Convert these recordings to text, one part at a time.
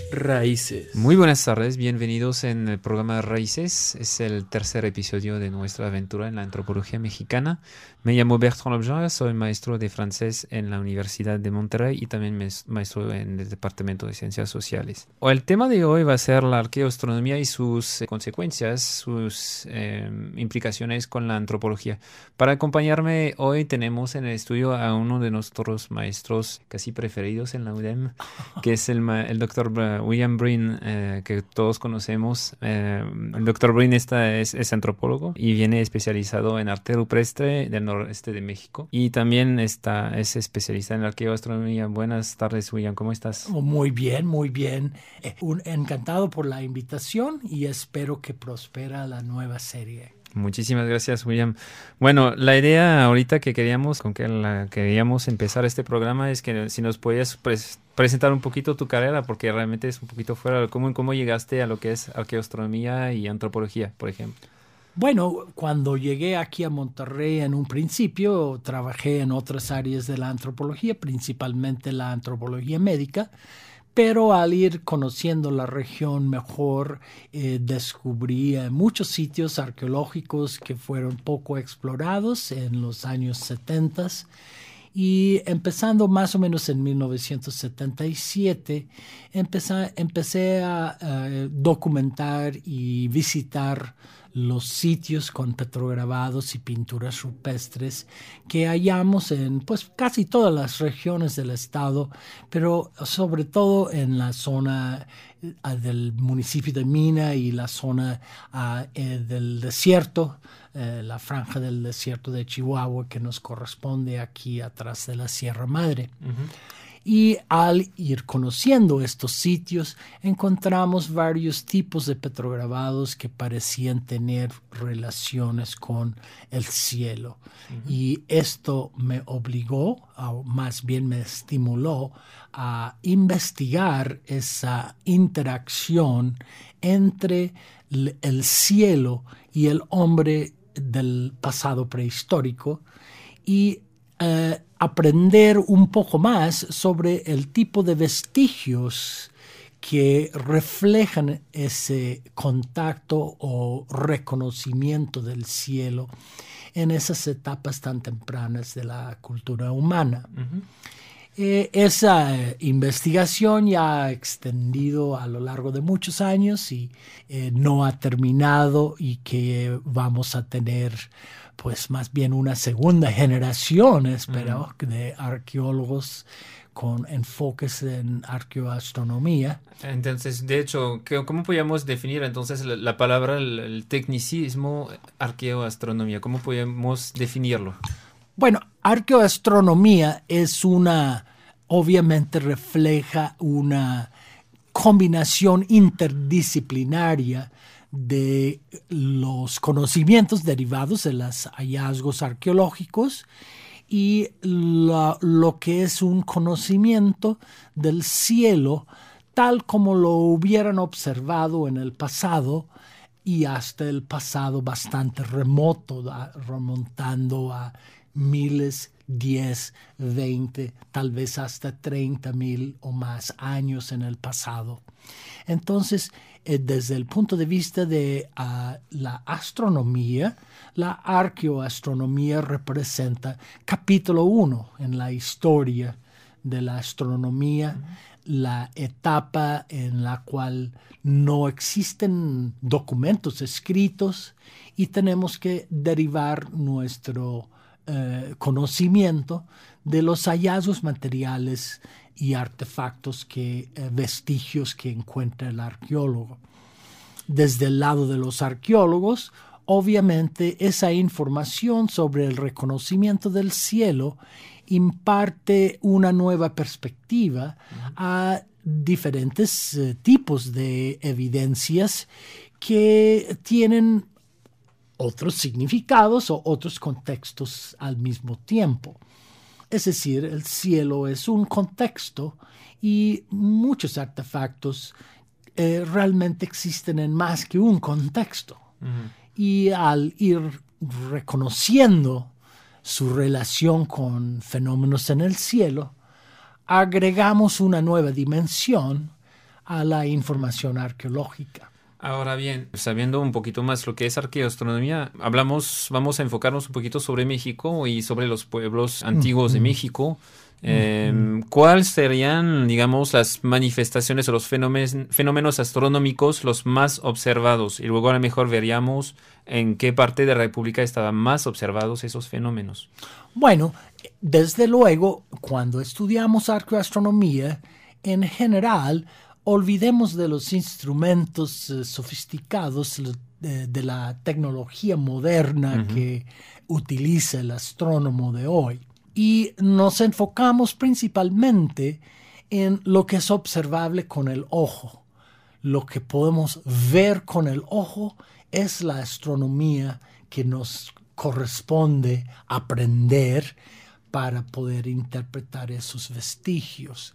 Raíces. Muy buenas tardes, bienvenidos en el programa Raíces. Es el tercer episodio de nuestra aventura en la antropología mexicana. Me llamo Bertrand Lobjean, soy maestro de francés en la Universidad de Monterrey y también maestro en el Departamento de Ciencias Sociales. El tema de hoy va a ser la arqueoastronomía y sus consecuencias, sus implicaciones con la antropología. Para acompañarme hoy tenemos en el estudio a uno de nuestros maestros casi preferidos en la UDEM, que es el doctor William Breen, que todos conocemos. El doctor Breen es antropólogo y viene especializado en arte rupestre del noreste de México. Y también es especialista en arqueoastronomía. Buenas tardes, William, ¿cómo estás? Muy bien, muy bien. Encantado por la invitación y espero que prospera la nueva serie. Muchísimas gracias, William. Bueno, la idea ahorita que queríamos empezar este programa es que si nos podías presentar un poquito tu carrera, porque realmente es un poquito fuera de cómo llegaste a lo que es arqueoastronomía y antropología, por ejemplo. Bueno, cuando llegué aquí a Monterrey en un principio, trabajé en otras áreas de la antropología, principalmente la antropología médica. Pero al ir conociendo la región mejor, descubrí muchos sitios arqueológicos que fueron poco explorados en los años 70 y empezando más o menos en 1977, empecé a documentar y visitar los sitios con petrograbados y pinturas rupestres que hallamos en casi todas las regiones del estado, pero sobre todo en la zona del municipio de Mina y la zona del desierto, la franja del desierto de Chihuahua que nos corresponde aquí atrás de la Sierra Madre. Uh-huh. Y al ir conociendo estos sitios, encontramos varios tipos de petrograbados que parecían tener relaciones con el cielo. Uh-huh. Y esto me obligó, o más bien me estimuló, a investigar esa interacción entre el cielo y el hombre del pasado prehistórico y aprender un poco más sobre el tipo de vestigios que reflejan ese contacto o reconocimiento del cielo en esas etapas tan tempranas de la cultura humana. Uh-huh. Esa investigación ya ha extendido a lo largo de muchos años y no ha terminado y que vamos a tener pues más bien una segunda generación, espero, de arqueólogos con enfoques en arqueoastronomía. Entonces, de hecho, ¿cómo podríamos definir entonces la palabra, el tecnicismo arqueoastronomía? ¿Cómo podemos definirlo? Bueno, arqueoastronomía obviamente refleja una combinación interdisciplinaria de los conocimientos derivados de los hallazgos arqueológicos y lo que es un conocimiento del cielo tal como lo hubieran observado en el pasado y hasta el pasado bastante remoto, remontando a miles, 10, 20, tal vez hasta 30,000 o más años en el pasado. Entonces, desde el punto de vista de la astronomía, la arqueoastronomía representa capítulo 1 en la historia de la astronomía, la etapa en la cual no existen documentos escritos y tenemos que derivar nuestro conocimiento de los hallazgos materiales y artefactos vestigios que encuentra el arqueólogo. Desde el lado de los arqueólogos, obviamente esa información sobre el reconocimiento del cielo imparte una nueva perspectiva a diferentes tipos de evidencias que tienen otros significados o otros contextos al mismo tiempo. Es decir, el cielo es un contexto y muchos artefactos realmente existen en más que un contexto. Uh-huh. Y al ir reconociendo su relación con fenómenos en el cielo, agregamos una nueva dimensión a la información arqueológica. Ahora bien, sabiendo un poquito más lo que es arqueoastronomía, vamos a enfocarnos un poquito sobre México y sobre los pueblos antiguos de México. ¿Cuáles serían, digamos, las manifestaciones o los fenómenos astronómicos los más observados? Y luego a lo mejor veríamos en qué parte de la República estaban más observados esos fenómenos. Bueno, desde luego, cuando estudiamos arqueoastronomía, en general, olvidemos de los instrumentos sofisticados de la tecnología moderna que utiliza el astrónomo de hoy. Y nos enfocamos principalmente en lo que es observable con el ojo. Lo que podemos ver con el ojo es la astronomía que nos corresponde aprender para poder interpretar esos vestigios.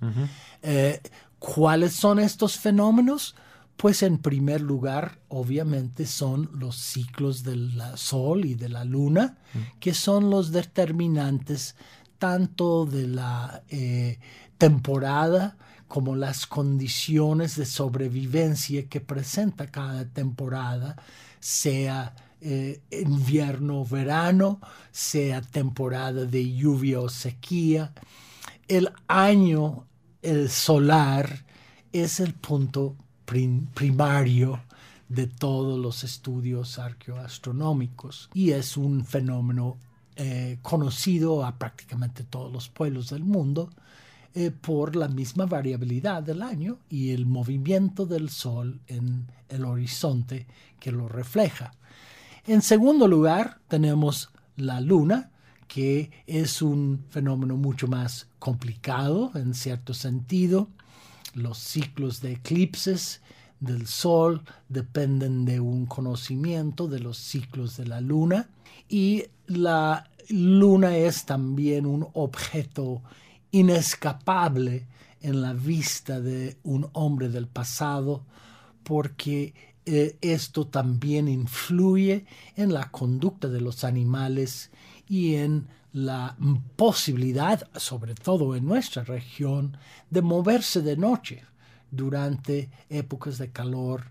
¿Cuáles son estos fenómenos? Pues en primer lugar, obviamente, son los ciclos del Sol y de la Luna, que son los determinantes tanto de la temporada como las condiciones de sobrevivencia que presenta cada temporada, sea invierno o verano, sea temporada de lluvia o sequía. El año solar es el punto primario de todos los estudios arqueoastronómicos y es un fenómeno conocido a prácticamente todos los pueblos del mundo por la misma variabilidad del año y el movimiento del Sol en el horizonte que lo refleja. En segundo lugar, tenemos la Luna, que es un fenómeno mucho más complicado en cierto sentido. Los ciclos de eclipses del Sol dependen de un conocimiento de los ciclos de la Luna y la Luna es también un objeto inescapable en la vista de un hombre del pasado porque esto también influye en la conducta de los animales y en la posibilidad, sobre todo en nuestra región, de moverse de noche durante épocas de calor.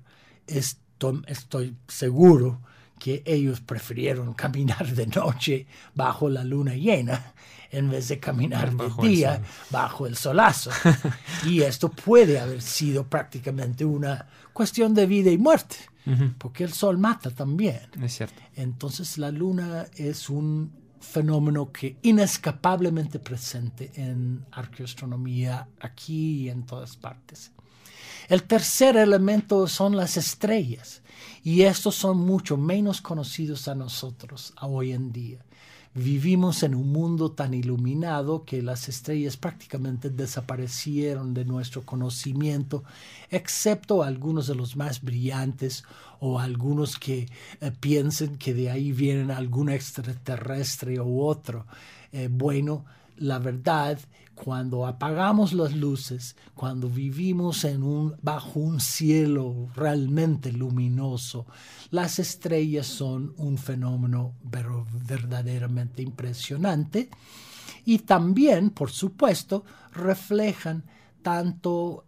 Estoy seguro que ellos prefirieron caminar de noche bajo la luna llena en vez de caminar de día bajo el solazo. Y esto puede haber sido prácticamente una cuestión de vida y muerte, porque el sol mata también. Es cierto. Entonces la luna es un fenómeno que inescapablemente presente en arqueoastronomía aquí y en todas partes. El tercer elemento son las estrellas, y estos son mucho menos conocidos a nosotros hoy en día. Vivimos en un mundo tan iluminado que las estrellas prácticamente desaparecieron de nuestro conocimiento, excepto algunos de los más brillantes o algunos que piensen que de ahí vienen algún extraterrestre u otro. Bueno, la verdad, cuando apagamos las luces, cuando vivimos bajo un cielo realmente luminoso, las estrellas son un fenómeno verdaderamente impresionante y también, por supuesto, reflejan tanto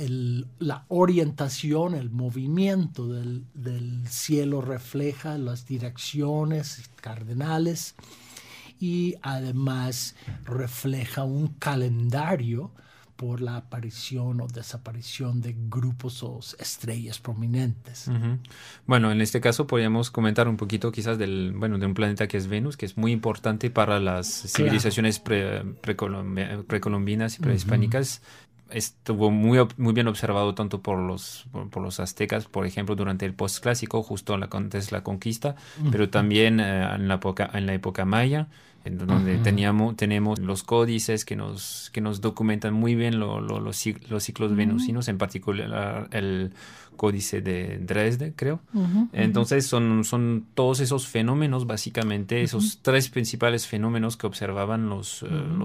la orientación, el movimiento del cielo refleja las direcciones cardinales y además refleja un calendario por la aparición o desaparición de grupos o estrellas prominentes. Bueno, en este caso podríamos comentar un poquito quizás de un planeta que es Venus, que es muy importante para las civilizaciones precolombinas y prehispánicas. Estuvo muy bien observado tanto por los aztecas, por ejemplo, durante el postclásico, justo antes de la conquista, pero también en la época maya, en donde tenemos los códices que nos documentan muy bien los ciclos venusinos, en particular el códice de Dresde, creo. Entonces son todos esos fenómenos, básicamente, esos tres principales fenómenos que observaban los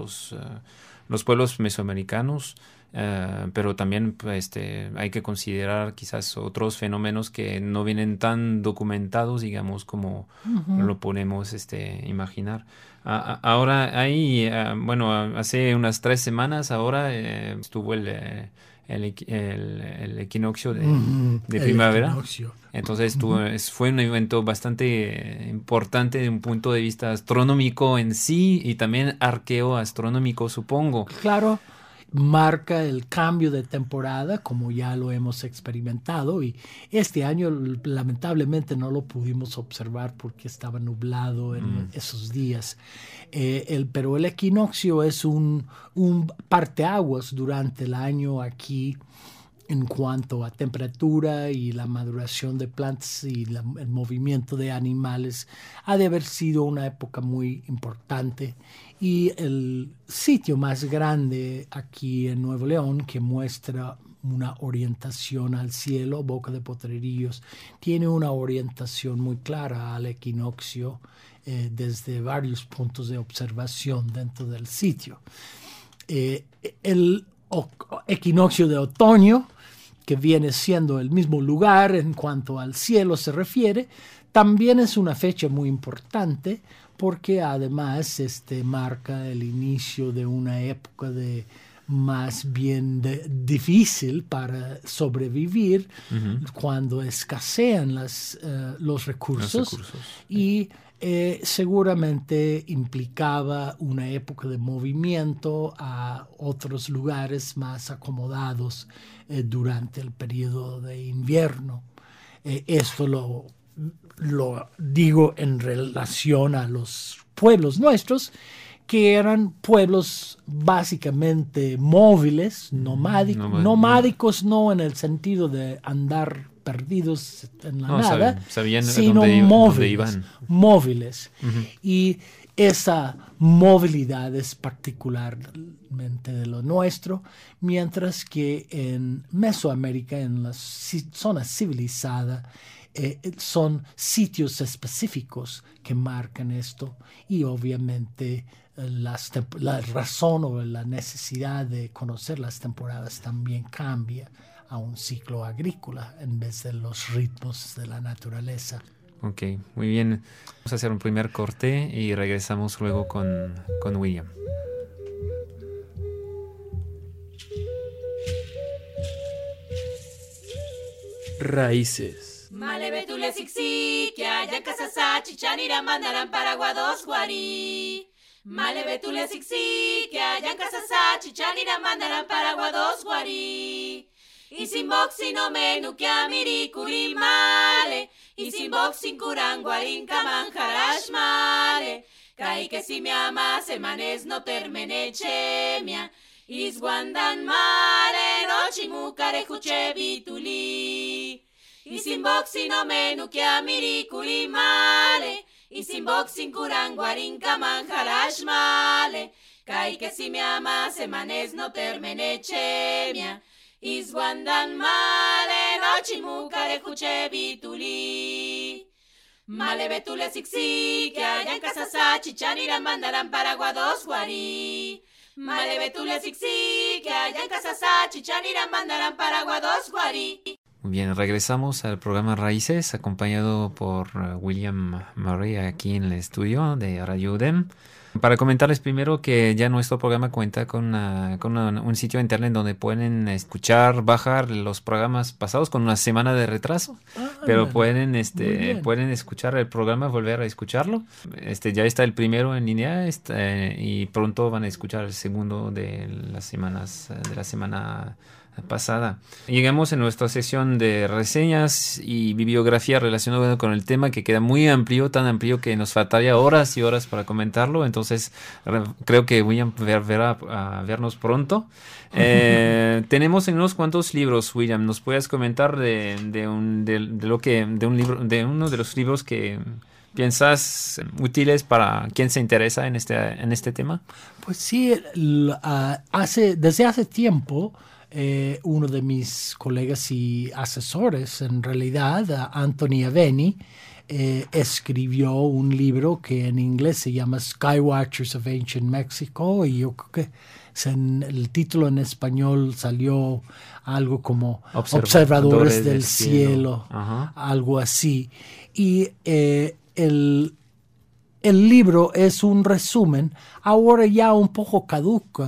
pueblos mesoamericanos. Pero también hay que considerar quizás otros fenómenos que no vienen tan documentados, digamos, como lo podemos imaginar. Ahora hace unas 3 semanas estuvo el el equinoccio de primavera. Equinoccio. Entonces fue un evento bastante importante desde un punto de vista astronómico en sí y también arqueoastronómico, supongo. Claro, marca el cambio de temporada, como ya lo hemos experimentado, y este año lamentablemente no lo pudimos observar porque estaba nublado en esos días. Pero el equinoccio es un parteaguas durante el año aquí en cuanto a temperatura y la maduración de plantas y el movimiento de animales. Ha de haber sido una época muy importante, y el sitio más grande aquí en Nuevo León que muestra una orientación al cielo, Boca de Potrerillos, tiene una orientación muy clara al equinoccio desde varios puntos de observación dentro del sitio. El equinoccio de otoño, que viene siendo el mismo lugar en cuanto al cielo se refiere, también es una fecha muy importante porque además marca el inicio de una época más bien difícil para sobrevivir, cuando escasean los recursos. Y seguramente implicaba una época de movimiento a otros lugares más acomodados durante el periodo de invierno. Esto lo digo en relación a los pueblos nuestros, que eran pueblos básicamente móviles, nomádicos no en el sentido de andar perdidos en la nada, sabían sino dónde iban. Móviles. Y esa movilidad es particularmente de lo nuestro, mientras que en Mesoamérica, en la zona civilizada, son sitios específicos que marcan esto, y obviamente la razón o la necesidad de conocer las temporadas también cambia a un ciclo agrícola en vez de los ritmos de la naturaleza. Ok, muy bien. Vamos a hacer un primer corte y regresamos luego con William. Raíces. Malebetule siksi, que haya casasa, chichaniran, bandaran, paraguados, guarí. Malebetule siksi, que haya casasa, chichaniran, bandaran, paraguados, guarí. Y sin boxing no menu que amiri curimale, y sin boxing curanguarin camanjarash male. Kai que si me amas, emanes no termenechemia, isguandan male, no chimucare juche bituli. Y sin boxing no menu que amiri curimale, y sin boxing curanguarin camanjarash male. Kai que si me amas, emanes no termenechemia, Iswandan male nochi mukare juche bituli. Male betule siksi, que hayan casasa, chichaniran, mandaran, paraguados, guarí. Male betule siksi, que hayan casasa, chichaniran, mandaran, paraguados, guarí. Muy bien, regresamos al programa Raíces, acompañado por William Murray aquí en el estudio de Radio UDEM. Para comentarles primero que ya nuestro programa cuenta con un sitio de internet donde pueden bajar los programas pasados con una semana de retraso, pero pueden escuchar el programa, volver a escucharlo. Ya está el primero en línea y pronto van a escuchar el segundo de la semana pasada. Llegamos en nuestra sesión de reseñas y bibliografía relacionada con el tema, que queda muy amplio, tan amplio que nos faltaría horas y horas para comentarlo. Entonces creo que William verá a vernos pronto. Tenemos en unos cuantos libros. William, ¿nos puedes comentar de uno de los libros que piensas útiles para quien se interesa en este tema? Pues sí, desde hace tiempo uno de mis colegas y asesores, en realidad, Anthony Aveni, escribió un libro que en inglés se llama Skywatchers of Ancient Mexico, y yo creo que el título en español salió algo como Observadores del Cielo, algo así. Y el libro es un resumen, ahora ya un poco caduco,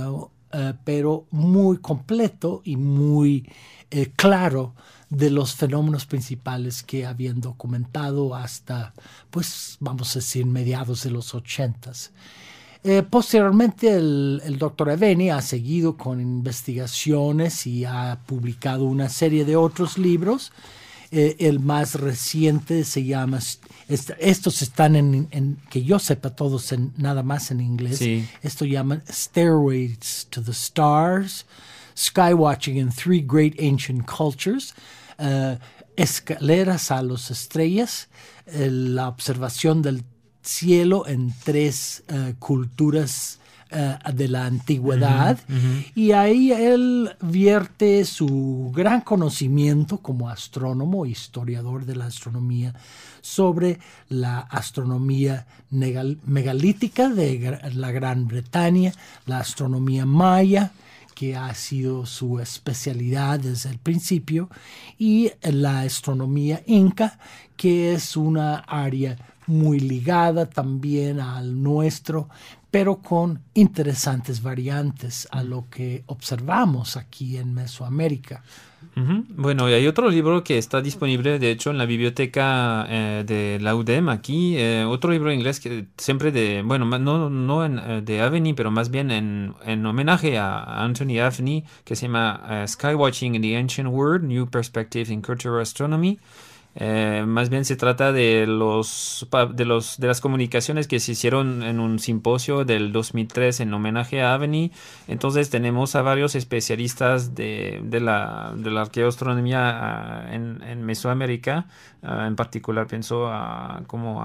pero muy completo y muy claro de los fenómenos principales que habían documentado hasta, pues, vamos a decir, mediados de los 80s. Posteriormente, el doctor Aveni ha seguido con investigaciones y ha publicado una serie de otros libros. El más reciente se llama, estos están que yo sepa todos nada más en inglés. Sí. Esto llaman Stairways to the Stars, Skywatching in Three Great Ancient Cultures, Escaleras a las Estrellas, la observación del cielo en tres culturas de la antigüedad. Y ahí él vierte su gran conocimiento como astrónomo, historiador de la astronomía, sobre la astronomía megalítica de la Gran Bretaña, la astronomía maya, que ha sido su especialidad desde el principio, y la astronomía inca, que es una área muy ligada también al nuestro, pero con interesantes variantes a lo que observamos aquí en Mesoamérica. Bueno, y hay otro libro que está disponible, de hecho, en la biblioteca de la UDEM aquí, otro libro en inglés que siempre de, bueno, no de Aveni, pero más bien en homenaje a Anthony Aveni, que se llama Skywatching in the Ancient World, New Perspectives in Cultural Astronomy. Más bien se trata de las comunicaciones que se hicieron en un simposio del 2003 en homenaje a Aveni. Entonces tenemos a varios especialistas de la arqueoastronomía en Mesoamérica. En particular pienso a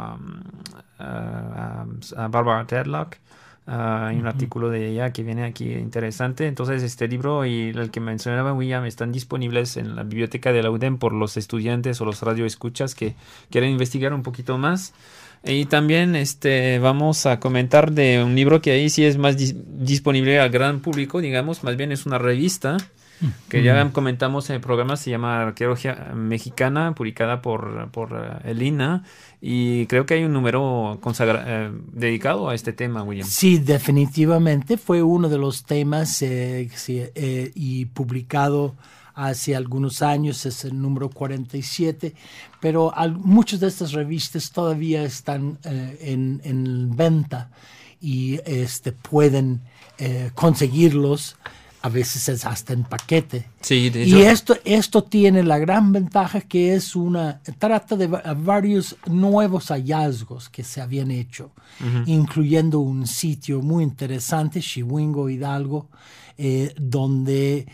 Barbara Tedlock. Hay un artículo de ella que viene aquí interesante. Entonces este libro y el que mencionaba William están disponibles en la biblioteca de la UDEM por los estudiantes o los radioescuchas que quieren investigar un poquito más. Y también vamos a comentar de un libro que ahí sí es más disponible al gran público, digamos, más bien es una revista que ya comentamos en el programa, se llama Arqueología Mexicana, publicada por el INAH, y creo que hay un número dedicado a este tema, William. Sí, definitivamente fue uno de los temas y publicado hace algunos años, es el número 47, pero muchas de estas revistas todavía están en venta y pueden conseguirlos. A veces es hasta en paquete. Sí, de y hecho. esto tiene la gran ventaja que trata de varios nuevos hallazgos que se habían hecho, incluyendo un sitio muy interesante, Chihuingo Hidalgo, donde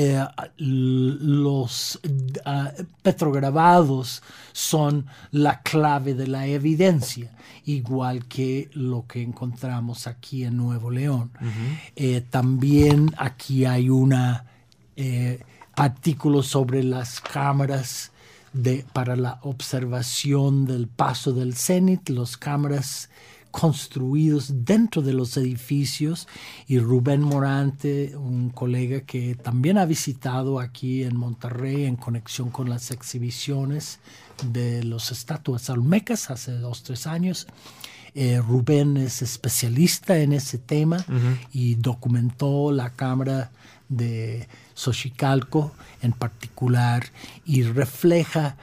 los petrograbados son la clave de la evidencia, igual que lo que encontramos aquí en Nuevo León. También aquí hay un artículo sobre las cámaras para la observación del paso del cenit, las cámaras construidos dentro de los edificios, y Rubén Morante, un colega que también ha visitado aquí en Monterrey en conexión con las exhibiciones de las estatuas olmecas hace 2-3 años. Rubén es especialista en ese tema y documentó la cámara de Xochicalco en particular y refleja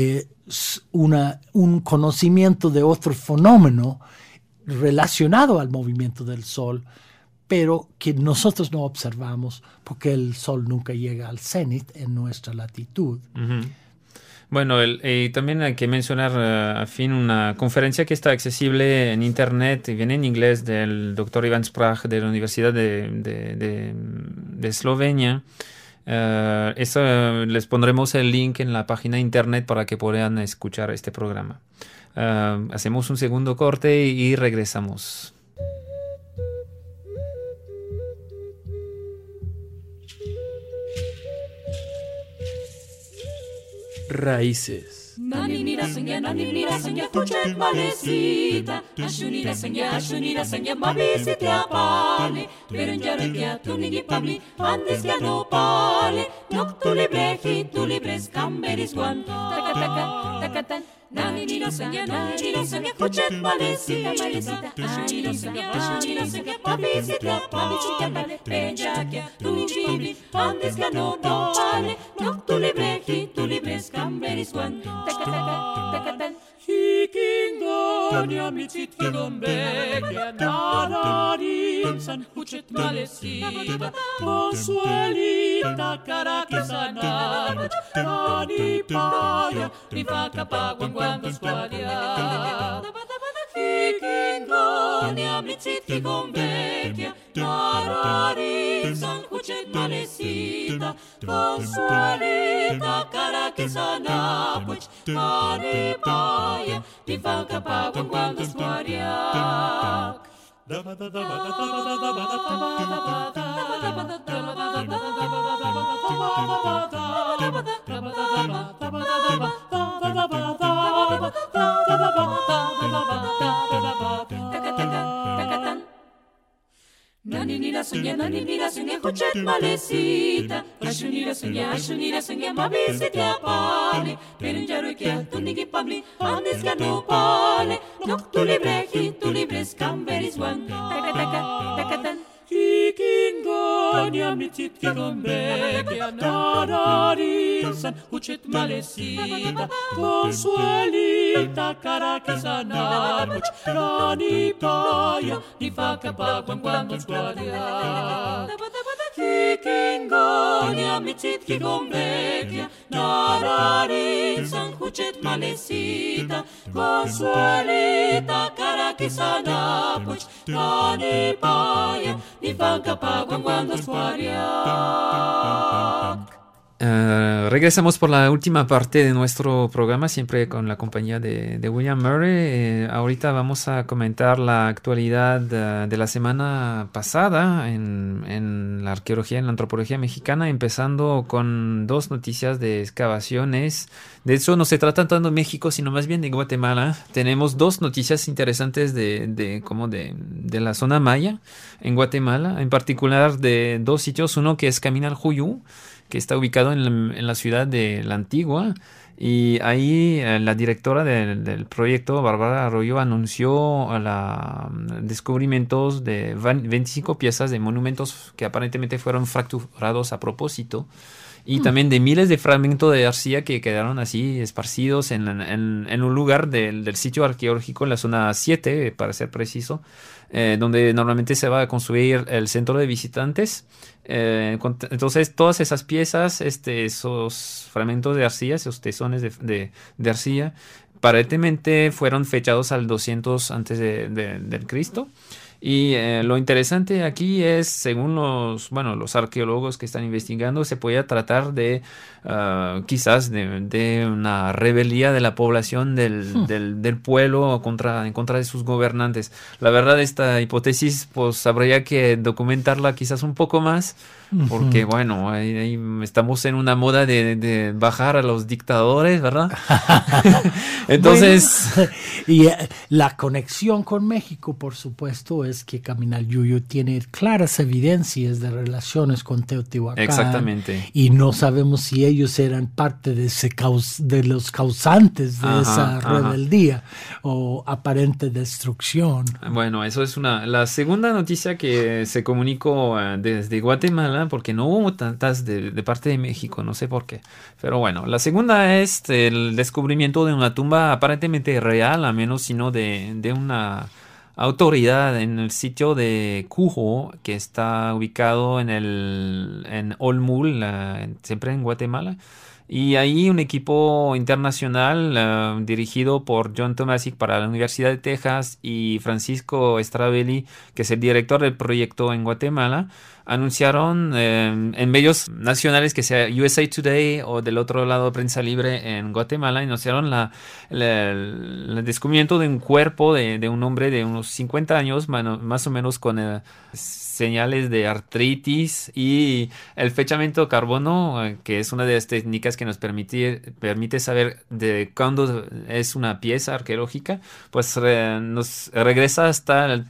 un conocimiento de otro fenómeno relacionado al movimiento del Sol, pero que nosotros no observamos porque el Sol nunca llega al cenit en nuestra latitud. Bueno, también hay que mencionar a fin una conferencia que está accesible en internet y viene en inglés del doctor Ivan Sprach de la Universidad de Eslovenia. Les pondremos el link en la página de internet para que puedan escuchar este programa. Hacemos un segundo corte y regresamos. Raíces. Naninira sanya kuchet malesita. Ashunira sanya mabisiti apale. Perunjarukia tunigi pabli. Andes ya no pale. Noctuli bleji, tuli bres camberis guan. Takatan. nani ni no sanya, puchet malesita, ani no sanya, mabisita, vale, penjakia, tu bibli, andes que no vale, no tu libres, camberis one, takatan. Hikingonia mitit kilombekia nararin san huchet malesita consuelita carakisana nani paya ni fakapagwan cuando squadia Hikingonia mitit kilombekia nararin san huchet malesita consuelita carakisana nani paya di fakapagwan cuando squadia Nani ni la sunya, puchet malesita. Ashuni la sunya, mabisita pali. Perenjaro kia, tunigi pabli, andes ka no pale. Nok tu libres, camberis one. Takatan. Hikingonia mitit kilombekia nararin san huchet malesita consuelita carakisana nani paya ni fakapagwan cuando squadia Hikingonia mitit kilombekia nararin san huchet malesita consuelita carakisana nani paya ni fakapagwan cuando squadia. Regresamos por la última parte de nuestro programa, siempre con la compañía de William Murray. Ahorita vamos a comentar la actualidad de la semana pasada en la arqueología, en la antropología mexicana, empezando con dos noticias de excavaciones. De hecho, no se trata tanto de México, sino más bien de Guatemala. Tenemos dos noticias interesantes de la zona maya en Guatemala, en particular de dos sitios. Uno que es Caminal Juyú, que está ubicado en la ciudad de La Antigua, y ahí la directora del proyecto, Bárbara Arroyo, anunció descubrimientos de 25 piezas de monumentos que aparentemente fueron fracturados a propósito, y también de miles de fragmentos de arcilla que quedaron así esparcidos en un lugar del sitio arqueológico, en la zona 7, para ser preciso, donde normalmente se va a construir el centro de visitantes. Entonces todas esas piezas, esos fragmentos de arcilla, esos tesones de arcilla, aparentemente fueron fechados al 200 antes del Cristo. Y lo interesante aquí es, según los arqueólogos que están investigando, se podía tratar de quizás de una rebeldía de la población del pueblo en contra de sus gobernantes. La verdad, esta hipótesis pues habría que documentarla quizás un poco más, porque bueno, ahí estamos en una moda de bajar a los dictadores, ¿verdad? Entonces... Bueno, y la conexión con México, por supuesto, es que Caminal Juyú tiene claras evidencias de relaciones con Teotihuacán. Exactamente. Y no sabemos si ellos eran parte de los causantes de esa rebeldía o aparente destrucción. Bueno, eso es la segunda noticia que se comunicó desde Guatemala, porque no hubo tantas de parte de México, no sé por qué. Pero bueno, la segunda es el descubrimiento de una tumba aparentemente real, a menos sino de una autoridad en el sitio de Cujo, que está ubicado en Olmul, siempre en Guatemala. Y ahí un equipo internacional dirigido por John Tomasic para la Universidad de Texas y Francisco Stravelli, que es el director del proyecto en Guatemala, anunciaron en medios nacionales, que sea USA Today o del otro lado Prensa Libre en Guatemala, anunciaron el descubrimiento de un cuerpo de un hombre de unos 50 años, más o menos con señales de artritis, y el fechamiento de carbono, que es una de las técnicas arqueológicas que nos permite saber de cuándo es una pieza arqueológica, pues nos regresa hasta el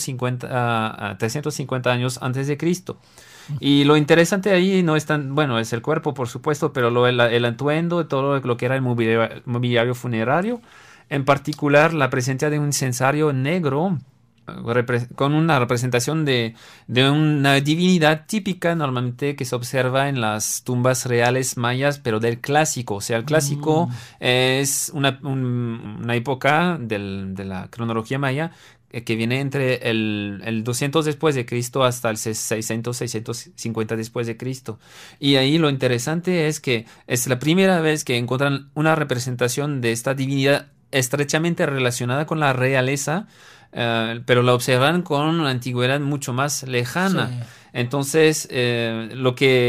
350 años antes de Cristo. Y lo interesante ahí no es tan, bueno, es el cuerpo, por supuesto, pero el atuendo, todo lo que era el mobiliario funerario, en particular la presencia de un incensario negro con una representación de una divinidad típica normalmente que se observa en las tumbas reales mayas, pero del clásico. O sea, el clásico es una época de la cronología maya que viene entre el 200 después de Cristo hasta el 650 después de Cristo. Y ahí lo interesante es que es la primera vez que encuentran una representación de esta divinidad estrechamente relacionada con la realeza, pero la observan con una antigüedad mucho más lejana. Sí. Entonces, el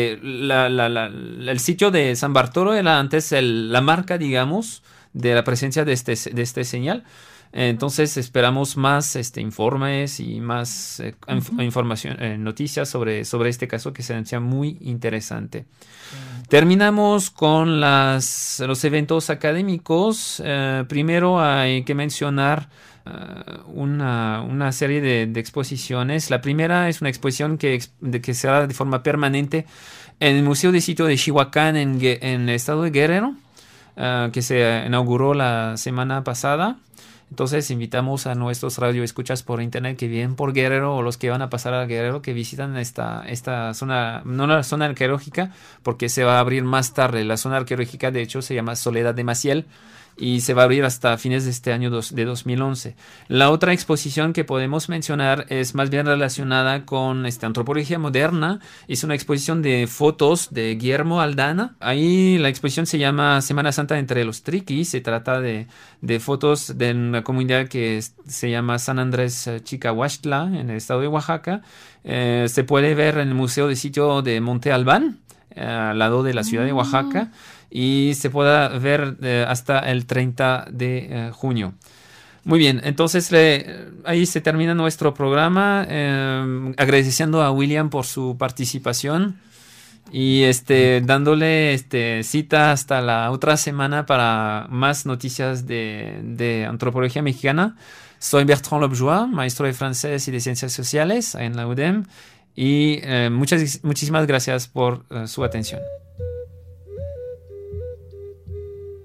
sitio de San Bartolo era antes la marca, digamos, de la presencia de este señal. Entonces esperamos más informes y más información, noticias sobre este caso que se anuncia muy interesante. Terminamos con los eventos académicos. Primero hay que mencionar una serie de exposiciones. La primera es una exposición que se hará de forma permanente en el Museo de Sitio de Chihuacán en el estado de Guerrero, que se inauguró la semana pasada. Entonces invitamos a nuestros radioescuchas por internet que vienen por Guerrero o los que van a pasar a Guerrero que visitan esta zona, no la zona arqueológica, porque se va a abrir más tarde. La zona arqueológica de hecho se llama Soledad de Maciel y se va a abrir hasta fines de este año de 2011. La otra exposición que podemos mencionar es más bien relacionada con antropología moderna. Es una exposición de fotos de Guillermo Aldana. Ahí la exposición se llama Semana Santa entre los Triquis. Se trata de fotos de una comunidad que se llama San Andrés Chicahuachtla en el estado de Oaxaca. Se puede ver en el Museo de Sitio de Monte Albán, al lado de la ciudad de Oaxaca. Y se pueda ver hasta el 30 de junio. Muy bien, entonces ahí se termina nuestro programa, agradeciendo a William por su participación y dándole cita hasta la otra semana para más noticias de antropología mexicana. Soy Bertrand Lobjois, maestro de francés y de ciencias sociales en la UDEM y muchísimas gracias por su atención.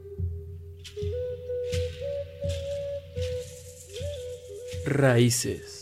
Raíces.